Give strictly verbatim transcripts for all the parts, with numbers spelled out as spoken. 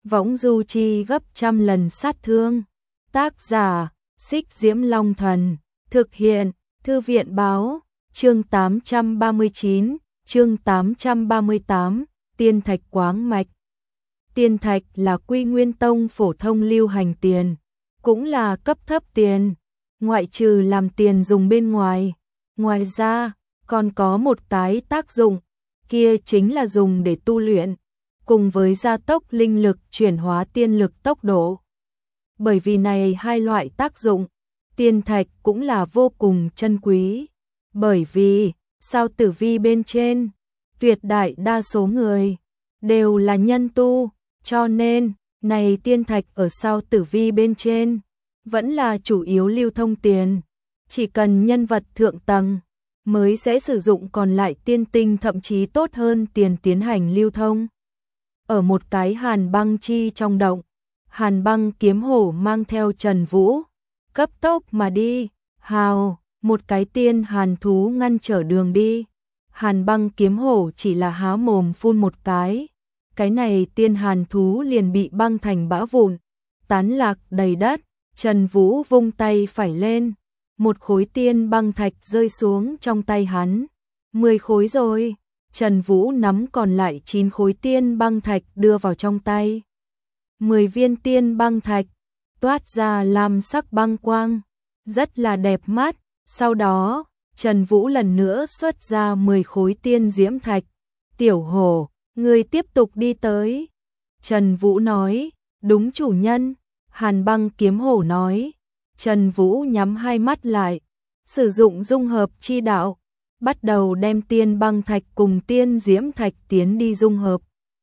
võng du chi gấp trăm lần sát thương. Tác giả, Xích Diễm Long Thần, thực hiện, Thư viện Báo, chương tám trăm ba mươi chín, chương tám trăm ba mươi tám, Tiên Thạch Quáng Mạch. Tiên Thạch là Quy Nguyên Tông phổ thông lưu hành tiền, cũng là cấp thấp tiền, ngoại trừ làm tiền dùng bên ngoài. Ngoài ra, còn có một cái tác dụng, kia chính là dùng để tu luyện, cùng với gia tốc linh lực chuyển hóa tiên lực tốc độ. Bởi vì này hai loại tác dụng, tiên thạch cũng là vô cùng chân quý. Bởi vì, sao tử vi bên trên, tuyệt đại đa số người đều là nhân tu, cho nên, này tiên thạch ở sao tử vi bên trên, vẫn là chủ yếu lưu thông tiền. Chỉ cần nhân vật thượng tầng mới sẽ sử dụng, còn lại tiên tinh thậm chí tốt hơn tiền tiến hành lưu thông. Ở một cái hàn băng chi trong động, hàn băng kiếm hổ mang theo Trần Vũ, cấp tốc mà đi. Hào, một cái tiên hàn thú ngăn trở đường đi. Hàn băng kiếm hổ chỉ là há mồm phun một cái, cái này tiên hàn thú liền bị băng thành bã vụn, tán lạc đầy đất. Trần Vũ vung tay phải lên, một khối tiên băng thạch rơi xuống trong tay hắn. Mười khối rồi. Trần Vũ nắm còn lại chín khối tiên băng thạch đưa vào trong tay. Mười viên tiên băng thạch toát ra lam sắc băng quang, rất là đẹp mắt. Sau đó, Trần Vũ lần nữa xuất ra mười khối tiên diễm thạch. Tiểu hổ, ngươi tiếp tục đi tới. Trần Vũ nói, đúng chủ nhân. Hàn băng kiếm hổ nói. Trần Vũ nhắm hai mắt lại, sử dụng dung hợp chi đạo, bắt đầu đem tiên băng thạch cùng tiên diễm thạch tiến đi dung hợp.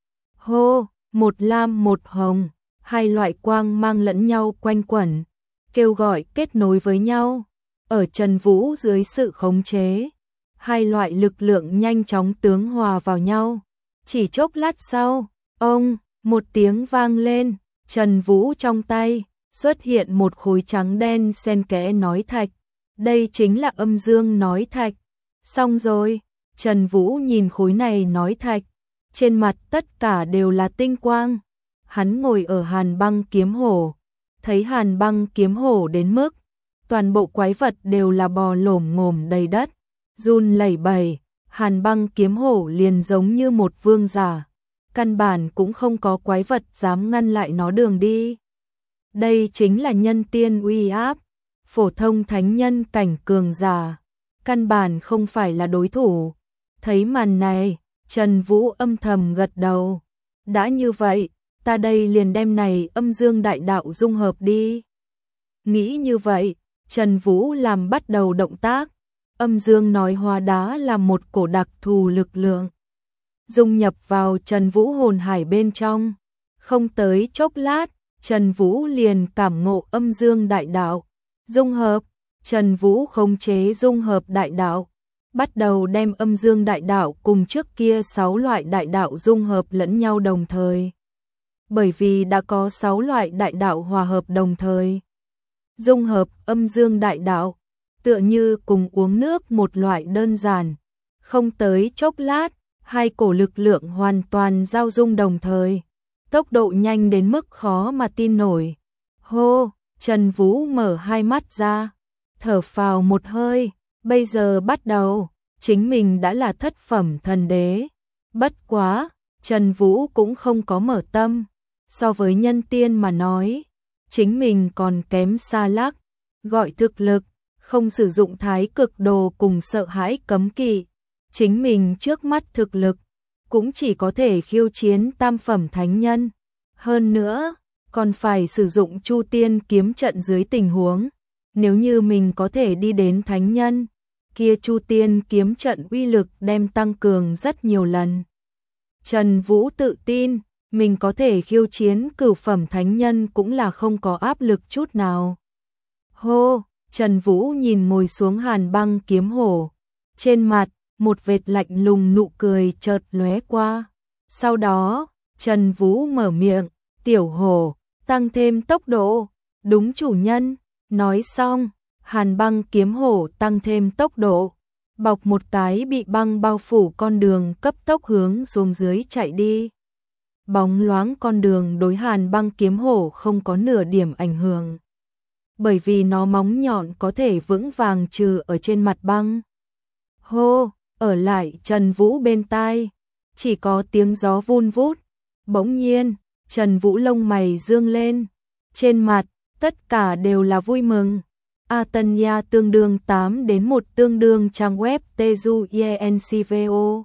Hô, một lam một hồng, hai loại quang mang lẫn nhau quanh quẩn, kêu gọi kết nối với nhau. Ở Trần Vũ dưới sự khống chế, hai loại lực lượng nhanh chóng tướng hòa vào nhau. Chỉ chốc lát sau, ông, một tiếng vang lên, Trần Vũ trong tay xuất hiện một khối trắng đen xen kẽ nói thạch. Đây chính là âm dương nói thạch. Xong rồi, Trần Vũ nhìn khối này nói thạch, trên mặt tất cả đều là tinh quang. Hắn ngồi ở hàn băng kiếm hổ, thấy hàn băng kiếm hổ đến mức toàn bộ quái vật đều là bò lổm ngổm đầy đất, run lẩy bẩy. Hàn băng kiếm hổ liền giống như một vương giả, căn bản cũng không có quái vật dám ngăn lại nó đường đi. Đây chính là nhân tiên uy áp, phổ thông thánh nhân cảnh cường giả, căn bản không phải là đối thủ. Thấy màn này, Trần Vũ âm thầm gật đầu. Đã như vậy, ta đây liền đem này âm dương đại đạo dung hợp đi. Nghĩ như vậy, Trần Vũ làm bắt đầu động tác. Âm dương nói hóa đá là một cổ đặc thù lực lượng, dung nhập vào Trần Vũ hồn hải bên trong. Không tới chốc lát, Trần Vũ liền cảm ngộ âm dương đại đạo, dung hợp. Trần Vũ khống chế dung hợp đại đạo, bắt đầu đem âm dương đại đạo cùng trước kia sáu loại đại đạo dung hợp lẫn nhau đồng thời. Bởi vì đã có sáu loại đại đạo hòa hợp đồng thời, dung hợp âm dương đại đạo tựa như cùng uống nước một loại đơn giản. Không tới chốc lát, hai cổ lực lượng hoàn toàn giao dung đồng thời, tốc độ nhanh đến mức khó mà tin nổi. Hô, Trần Vũ mở hai mắt ra, thở phào một hơi. Bây giờ bắt đầu, chính mình đã là thất phẩm thần đế. Bất quá, Trần Vũ cũng không có mở tâm. So với nhân tiên mà nói, chính mình còn kém xa lắc. Gọi thực lực, không sử dụng thái cực đồ cùng sợ hãi cấm kỵ, chính mình trước mắt thực lực cũng chỉ có thể khiêu chiến tam phẩm thánh nhân. Hơn nữa, còn phải sử dụng Chu Tiên kiếm trận dưới tình huống, nếu như mình có thể đi đến thánh nhân, kia Chu Tiên kiếm trận uy lực đem tăng cường rất nhiều lần. Trần Vũ tự tin, mình có thể khiêu chiến cửu phẩm thánh nhân cũng là không có áp lực chút nào. Hô, Trần Vũ nhìn ngồi xuống hàn băng kiếm hổ, trên mặt một vệt lạnh lùng nụ cười chợt lóe qua. Sau đó, Trần Vũ mở miệng, tiểu hổ, tăng thêm tốc độ. Đúng chủ nhân. Nói xong, hàn băng kiếm hổ tăng thêm tốc độ, bọc một cái bị băng bao phủ con đường cấp tốc hướng xuống dưới chạy đi. bóng loáng con đường đối Hàn Băng kiếm hổ không có nửa điểm ảnh hưởng. Bởi vì nó móng nhọn có thể vững vàng trừ ở trên mặt băng. Hô, ở lại Trần Vũ bên tai, chỉ có tiếng gió vun vút. Bỗng nhiên, Trần Vũ lông mày dương lên, trên mặt tất cả đều là vui mừng. Atania tương đương tám đến một tương đương trang web Teju Encvo.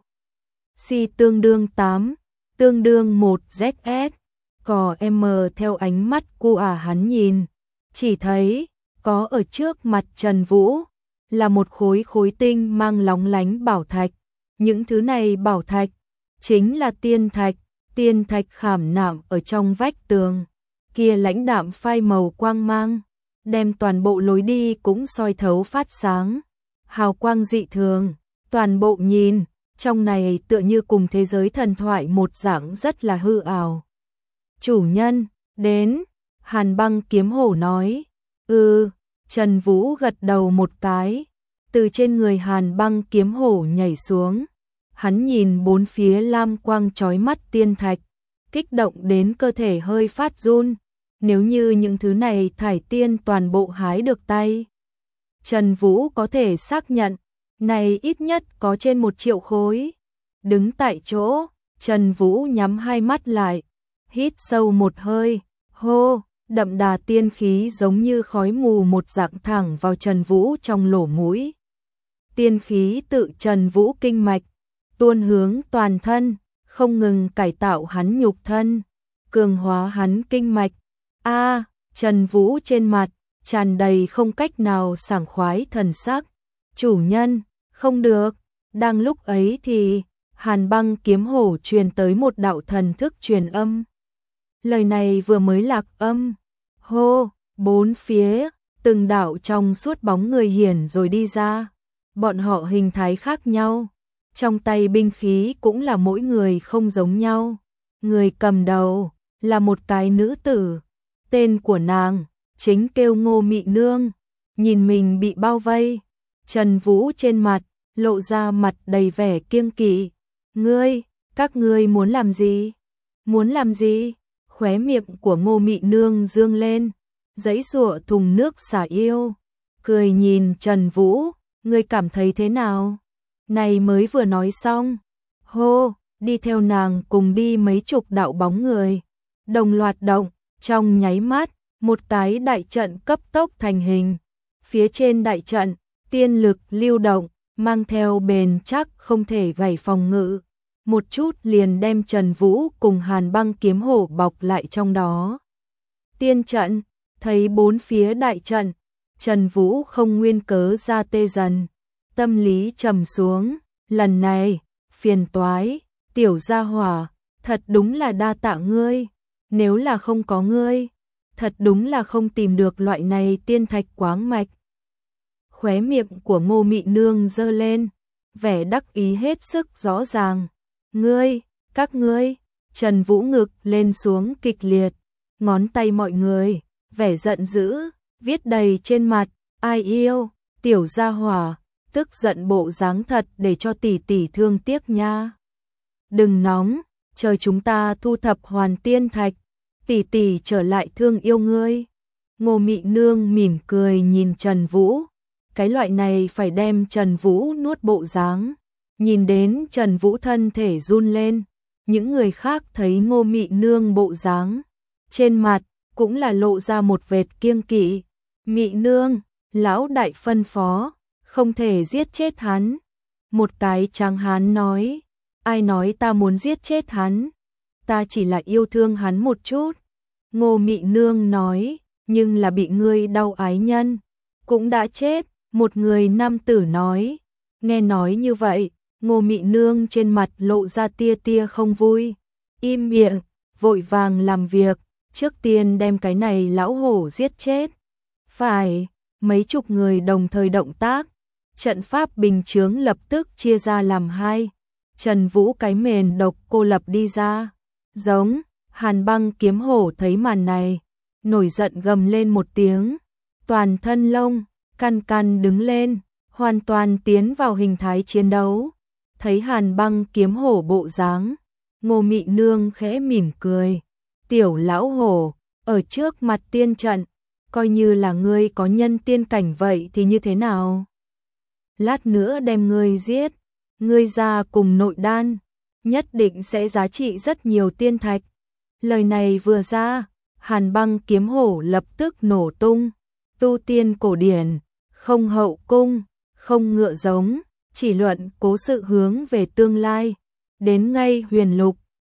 Si tương đương tám, tương đương một Z S. Cò M theo ánh mắt của à hắn nhìn, chỉ thấy có ở trước mặt Trần Vũ là một khối khối tinh mang lóng lánh bảo thạch. Những thứ này bảo thạch chính là tiên thạch, tiên thạch khảm nạm ở trong vách tường. Kia lãnh đạm phai màu quang mang, đem toàn bộ lối đi cũng soi thấu phát sáng. Hào quang dị thường, toàn bộ nhìn, trong này tựa như cùng thế giới thần thoại một dạng rất là hư ảo. Chủ nhân, đến, Hàn Băng kiếm hổ nói. Ừ, Trần Vũ gật đầu một cái, từ trên người Hàn Băng kiếm hổ nhảy xuống. Hắn nhìn bốn phía lam quang chói mắt tiên thạch, kích động đến cơ thể hơi phát run. Nếu như những thứ này thải tiên toàn bộ hái được tay, Trần Vũ có thể xác nhận, này ít nhất có trên một triệu khối. Đứng tại chỗ, Trần Vũ nhắm hai mắt lại, hít sâu một hơi, hô, đậm đà tiên khí giống như khói mù một dạng thẳng vào Trần Vũ trong lỗ mũi. Tiên khí tự Trần Vũ kinh mạch, tuôn hướng toàn thân, không ngừng cải tạo hắn nhục thân, cường hóa hắn kinh mạch. A, à, Trần Vũ trên mặt tràn đầy không cách nào sảng khoái thần sắc. Chủ nhân, không được. Đang lúc ấy thì Hàn Băng kiếm hổ truyền tới một đạo thần thức truyền âm. Lời này vừa mới lạc âm, hô, bốn phía từng đạo trong suốt bóng người hiển rồi đi ra. Bọn họ hình thái khác nhau, trong tay binh khí cũng là mỗi người không giống nhau. Người cầm đầu là một cái nữ tử, tên của nàng chính kêu Ngô Mị Nương. Nhìn mình bị bao vây, Trần Vũ trên mặt lộ ra mặt đầy vẻ kiêng kỵ. Ngươi, các ngươi muốn làm gì? Muốn làm gì? Khóe miệng của Ngô Mị Nương dương lên, giãy giụa thùng nước xả yêu, cười nhìn Trần Vũ, ngươi cảm thấy thế nào? Này mới vừa nói xong, hô, đi theo nàng cùng đi mấy chục đạo bóng người, đồng loạt động, trong nháy mắt, một cái đại trận cấp tốc thành hình. Phía trên đại trận, tiên lực lưu động, mang theo bền chắc không thể gảy phòng ngự, một chút liền đem Trần Vũ cùng Hàn Băng kiếm hổ bọc lại trong đó. Tiên trận, thấy bốn phía đại trận, Trần Vũ không nguyên cớ ra tê dần, tâm lý trầm xuống, lần này, phiền toái, tiểu gia hỏa, thật đúng là đa tạ ngươi, nếu là không có ngươi, thật đúng là không tìm được loại này tiên thạch quáng mạch. Khóe miệng của Ngô Mị Nương giơ lên, vẻ đắc ý hết sức rõ ràng. Ngươi, các ngươi, Trần Vũ ngực lên xuống kịch liệt, ngón tay mọi người, vẻ giận dữ, viết đầy trên mặt, ai yêu, tiểu gia hỏa, tức giận bộ dáng thật để cho tỷ tỷ thương tiếc nha. Đừng nóng, chờ chúng ta thu thập hoàn tiên thạch, tỷ tỷ trở lại thương yêu ngươi. Ngô Mị Nương mỉm cười nhìn Trần Vũ, cái loại này phải đem Trần Vũ nuốt bộ dáng. Nhìn đến Trần Vũ thân thể run lên, những người khác thấy Ngô Mị Nương bộ dáng, trên mặt cũng là lộ ra một vệt kiêng kỵ. Mị Nương, lão đại phân phó, không thể giết chết hắn. Một cái tráng hán nói, ai nói ta muốn giết chết hắn, ta chỉ là yêu thương hắn một chút. Ngô Mị Nương nói, nhưng là bị ngươi đau ái nhân, cũng đã chết. Một người nam tử nói, nghe nói như vậy, Ngô Mị Nương trên mặt lộ ra tia tia không vui, im miệng, vội vàng làm việc, trước tiên đem cái này lão hổ giết chết. Phải, mấy chục người đồng thời động tác, trận pháp bình chướng lập tức chia ra làm hai, Trần Vũ cái mền độc cô lập đi ra, giống. Hàn Băng kiếm hổ thấy màn này, nổi giận gầm lên một tiếng, toàn thân lông căn căn đứng lên, hoàn toàn tiến vào hình thái chiến đấu. Thấy Hàn Băng kiếm hổ bộ dáng, Ngô Mị Nương khẽ mỉm cười. Tiểu lão hổ, ở trước mặt tiên trận, coi như là ngươi có nhân tiên cảnh vậy thì như thế nào? Lát nữa đem ngươi giết, ngươi ra cùng nội đan, nhất định sẽ giá trị rất nhiều tiên thạch. Lời này vừa ra, Hàn Băng kiếm hổ lập tức nổ tung. Tu tiên cổ điển, không hậu cung, không ngựa giống, chỉ luận cố sự hướng về tương lai. Đến ngay huyền lục,